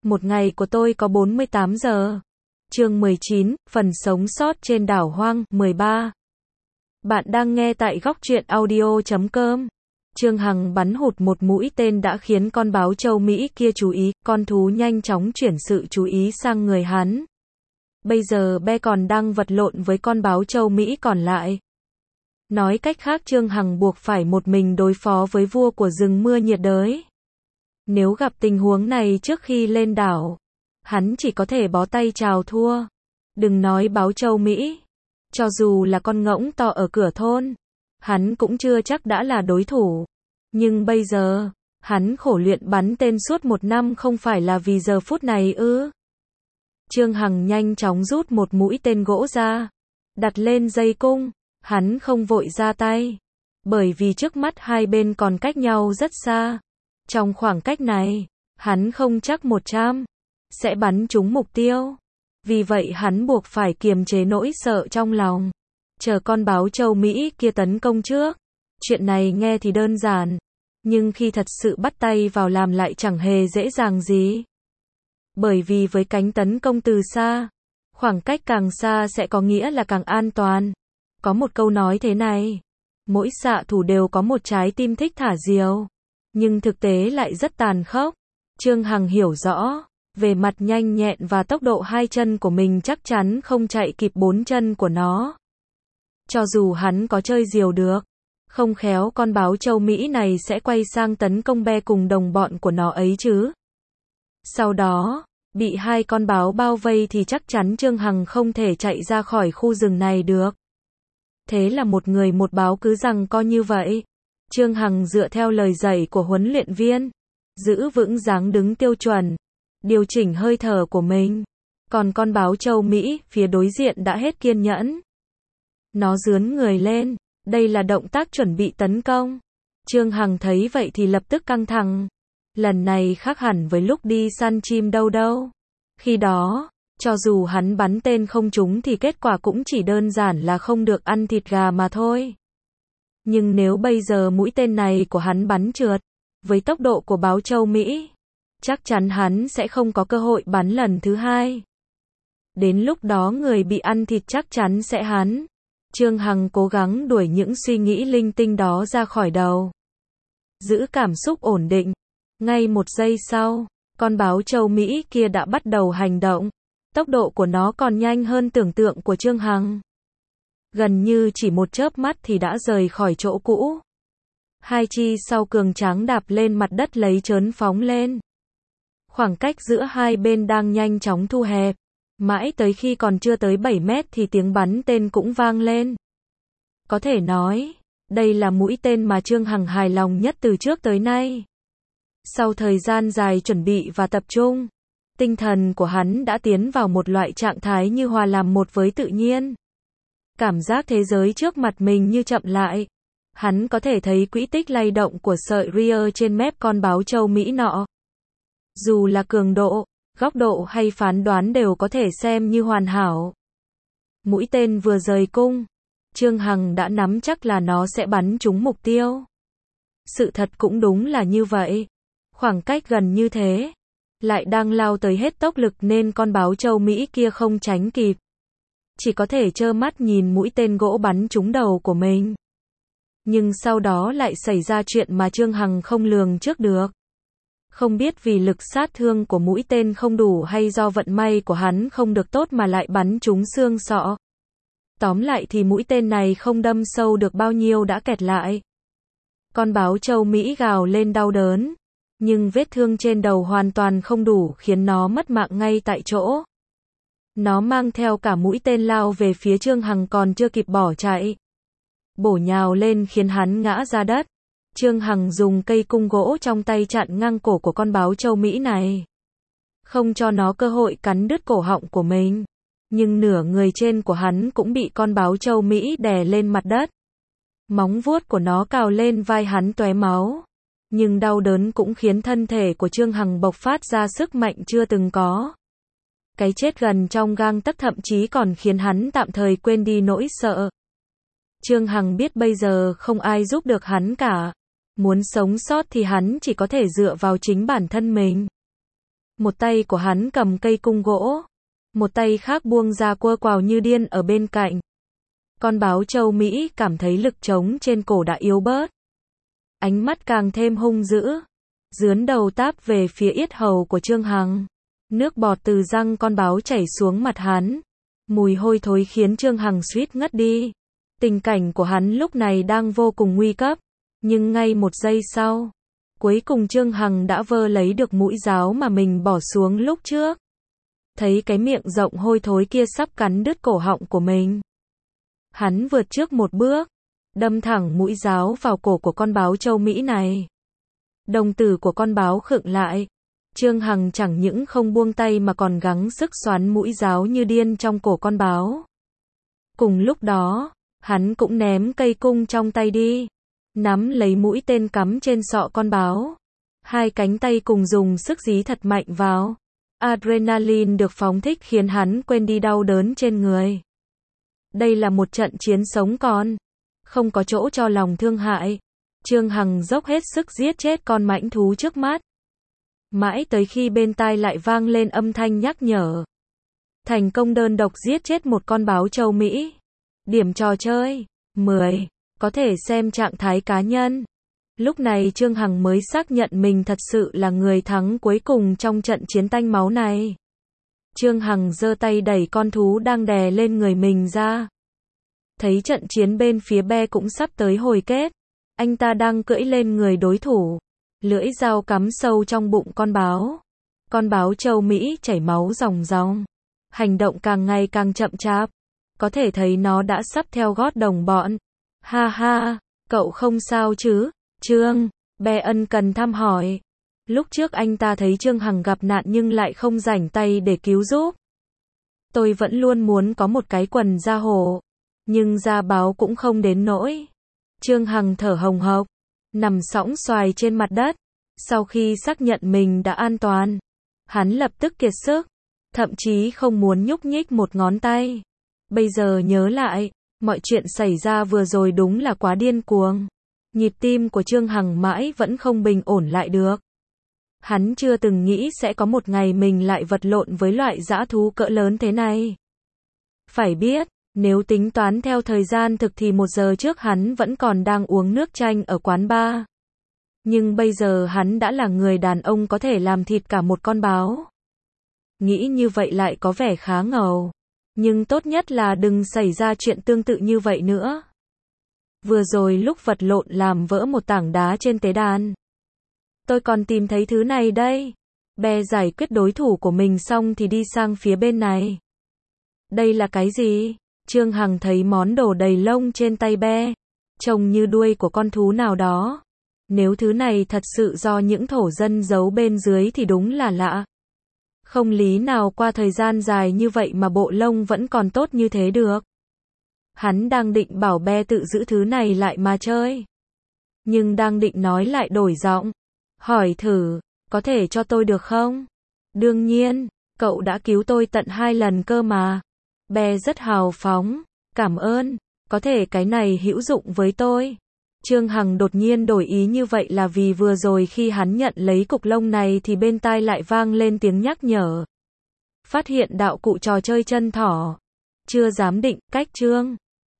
Một ngày của tôi có 48 giờ. Chương 19, phần sống sót trên đảo hoang, 13. Bạn đang nghe tại góc truyện audio.com. Trương Hằng bắn hụt một mũi tên đã khiến con báo châu Mỹ kia chú ý, con thú nhanh chóng chuyển sự chú ý sang người hắn. Bây giờ Be còn đang vật lộn với con báo châu Mỹ còn lại. Nói cách khác, Trương Hằng buộc phải một mình đối phó với vua của rừng mưa nhiệt đới. Nếu gặp tình huống này trước khi lên đảo, hắn chỉ có thể bó tay chào thua. Đừng nói báo châu Mỹ, cho dù là con ngỗng to ở cửa thôn, hắn cũng chưa chắc đã là đối thủ. Nhưng bây giờ, hắn khổ luyện bắn tên suốt 1 năm không phải là vì giờ phút này ư? Trương Hằng nhanh chóng rút một mũi tên gỗ ra, đặt lên dây cung. Hắn không vội ra tay, bởi vì trước mắt hai bên còn cách nhau rất xa. Trong khoảng cách này, hắn không chắc 100 sẽ bắn trúng mục tiêu. Vì vậy hắn buộc phải kiềm chế nỗi sợ trong lòng, chờ con báo châu Mỹ kia tấn công trước. Chuyện này nghe thì đơn giản, nhưng khi thật sự bắt tay vào làm lại chẳng hề dễ dàng gì. Bởi vì với cánh tấn công từ xa, khoảng cách càng xa sẽ có nghĩa là càng an toàn. Có một câu nói thế này, mỗi xạ thủ đều có một trái tim thích thả diều, nhưng thực tế lại rất tàn khốc. Trương Hằng hiểu rõ, về mặt nhanh nhẹn và tốc độ hai chân của mình chắc chắn không chạy kịp 4 chân của nó. Cho dù hắn có chơi diều được, không khéo con báo châu Mỹ này sẽ quay sang tấn công Be cùng đồng bọn của nó ấy chứ. Sau đó, bị hai con báo bao vây thì chắc chắn Trương Hằng không thể chạy ra khỏi khu rừng này được. Thế là một người một báo cứ giằng co như vậy. Trương Hằng dựa theo lời dạy của huấn luyện viên, giữ vững dáng đứng tiêu chuẩn, điều chỉnh hơi thở của mình. Còn con báo châu Mỹ phía đối diện đã hết kiên nhẫn. Nó rướn người lên, đây là động tác chuẩn bị tấn công. Trương Hằng thấy vậy thì lập tức căng thẳng. Lần này khác hẳn với lúc đi săn chim đâu. Khi đó, cho dù hắn bắn tên không trúng thì kết quả cũng chỉ đơn giản là không được ăn thịt gà mà thôi. Nhưng nếu bây giờ mũi tên này của hắn bắn trượt, với tốc độ của báo châu Mỹ, chắc chắn hắn sẽ không có cơ hội bắn lần thứ hai. Đến lúc đó người bị ăn thịt chắc chắn sẽ hắn. Trương Hằng cố gắng đuổi những suy nghĩ linh tinh đó ra khỏi đầu. Giữ cảm xúc ổn định. Ngay 1 giây sau, con báo châu Mỹ kia đã bắt đầu hành động. Tốc độ của nó còn nhanh hơn tưởng tượng của Trương Hằng. Gần như chỉ một chớp mắt thì đã rời khỏi chỗ cũ. Hai chi sau cường tráng đạp lên mặt đất lấy trớn phóng lên. Khoảng cách giữa hai bên đang nhanh chóng thu hẹp. Mãi tới khi còn chưa tới 7 mét thì tiếng bắn tên cũng vang lên. Có thể nói, đây là mũi tên mà Trương Hằng hài lòng nhất từ trước tới nay. Sau thời gian dài chuẩn bị và tập trung, tinh thần của hắn đã tiến vào một loại trạng thái như hòa làm một với tự nhiên. Cảm giác thế giới trước mặt mình như chậm lại. Hắn có thể thấy quỹ tích lay động của sợi rear trên mép con báo châu Mỹ nọ. Dù là cường độ, góc độ hay phán đoán đều có thể xem như hoàn hảo. Mũi tên vừa rời cung, Trương Hằng đã nắm chắc là nó sẽ bắn trúng mục tiêu. Sự thật cũng đúng là như vậy. Khoảng cách gần như thế, lại đang lao tới hết tốc lực nên con báo châu Mỹ kia không tránh kịp. Chỉ có thể trơ mắt nhìn mũi tên gỗ bắn trúng đầu của mình. Nhưng sau đó lại xảy ra chuyện mà Trương Hằng không lường trước được. Không biết vì lực sát thương của mũi tên không đủ hay do vận may của hắn không được tốt mà lại bắn trúng xương sọ. Tóm lại thì mũi tên này không đâm sâu được bao nhiêu đã kẹt lại. Con báo châu Mỹ gào lên đau đớn. Nhưng vết thương trên đầu hoàn toàn không đủ khiến nó mất mạng ngay tại chỗ. Nó mang theo cả mũi tên lao về phía Trương Hằng còn chưa kịp bỏ chạy. Bổ nhào lên khiến hắn ngã ra đất. Trương Hằng dùng cây cung gỗ trong tay chặn ngang cổ của con báo châu Mỹ này, không cho nó cơ hội cắn đứt cổ họng của mình. Nhưng nửa người trên của hắn cũng bị con báo châu Mỹ đè lên mặt đất. Móng vuốt của nó cào lên vai hắn tóe máu. Nhưng đau đớn cũng khiến thân thể của Trương Hằng bộc phát ra sức mạnh chưa từng có. Cái chết gần trong gang tấc thậm chí còn khiến hắn tạm thời quên đi nỗi sợ. Trương Hằng biết bây giờ không ai giúp được hắn cả. Muốn sống sót thì hắn chỉ có thể dựa vào chính bản thân mình. Một tay của hắn cầm cây cung gỗ, một tay khác buông ra quơ quào như điên ở bên cạnh. Con báo châu Mỹ cảm thấy lực trống trên cổ đã yếu bớt. Ánh mắt càng thêm hung dữ, dướn đầu táp về phía yết hầu của Trương Hằng. Nước bọt từ răng con báo chảy xuống mặt hắn. Mùi hôi thối khiến Trương Hằng suýt ngất đi. Tình cảnh của hắn lúc này đang vô cùng nguy cấp. Nhưng ngay một giây sau, cuối cùng Trương Hằng đã vơ lấy được mũi giáo mà mình bỏ xuống lúc trước. Thấy cái miệng rộng hôi thối kia sắp cắn đứt cổ họng của mình. Hắn vượt trước một bước, đâm thẳng mũi giáo vào cổ của con báo châu Mỹ này. Đồng tử của con báo khựng lại. Trương Hằng chẳng những không buông tay mà còn gắng sức xoắn mũi giáo như điên trong cổ con báo. Cùng lúc đó, hắn cũng ném cây cung trong tay đi, nắm lấy mũi tên cắm trên sọ con báo. Hai cánh tay cùng dùng sức dí thật mạnh vào. Adrenaline được phóng thích khiến hắn quên đi đau đớn trên người. Đây là một trận chiến sống còn, không có chỗ cho lòng thương hại. Trương Hằng dốc hết sức giết chết con mãnh thú trước mắt. Mãi tới khi bên tai lại vang lên âm thanh nhắc nhở. Thành công đơn độc giết chết một con báo châu Mỹ. Điểm trò chơi 10. Có thể xem trạng thái cá nhân. Lúc này Trương Hằng mới xác nhận mình thật sự là người thắng cuối cùng trong trận chiến tanh máu này. Trương Hằng giơ tay đẩy con thú đang đè lên người mình ra. Thấy trận chiến bên phía Be cũng sắp tới hồi kết. Anh ta đang cưỡi lên người đối thủ. Lưỡi dao cắm sâu trong bụng con báo. Con báo châu Mỹ chảy máu ròng ròng. Hành động càng ngày càng chậm chạp. Có thể thấy nó đã sắp theo gót đồng bọn. Ha ha, cậu không sao chứ, Trương? Be ân cần thăm hỏi. Lúc trước anh ta thấy Trương Hằng gặp nạn nhưng lại không rảnh tay để cứu giúp. Tôi vẫn luôn muốn có một cái quần da hổ. Nhưng da báo cũng không đến nỗi. Trương Hằng thở hồng hộc, nằm sõng xoài trên mặt đất. Sau khi xác nhận mình đã an toàn, hắn lập tức kiệt sức, thậm chí không muốn nhúc nhích một ngón tay. Bây giờ nhớ lại, mọi chuyện xảy ra vừa rồi đúng là quá điên cuồng. Nhịp tim của Trương Hằng mãi vẫn không bình ổn lại được. Hắn chưa từng nghĩ sẽ có một ngày mình lại vật lộn với loại dã thú cỡ lớn thế này. Phải biết, nếu tính toán theo thời gian thực thì 1 giờ trước hắn vẫn còn đang uống nước chanh ở quán bar. Nhưng bây giờ hắn đã là người đàn ông có thể làm thịt cả một con báo. Nghĩ như vậy lại có vẻ khá ngầu. Nhưng tốt nhất là đừng xảy ra chuyện tương tự như vậy nữa. Vừa rồi lúc vật lộn làm vỡ một tảng đá trên tế đàn. Tôi còn tìm thấy thứ này đây. Be giải quyết đối thủ của mình xong thì đi sang phía bên này. Đây là cái gì? Trương Hằng thấy món đồ đầy lông trên tay Be, trông như đuôi của con thú nào đó. Nếu thứ này thật sự do những thổ dân giấu bên dưới thì đúng là lạ. Không lý nào qua thời gian dài như vậy mà bộ lông vẫn còn tốt như thế được. Hắn đang định bảo Be tự giữ thứ này lại mà chơi. Nhưng đang định nói lại đổi giọng. Hỏi thử, có thể cho tôi được không? Đương nhiên, cậu đã cứu tôi tận 2 lần cơ mà. Be rất hào phóng. Cảm ơn, có thể cái này hữu dụng với tôi. Trương Hằng đột nhiên đổi ý như vậy là vì vừa rồi khi hắn nhận lấy cục lông này thì bên tai lại vang lên tiếng nhắc nhở. Phát hiện đạo cụ trò chơi chân thỏ. Chưa giám định, cách Trương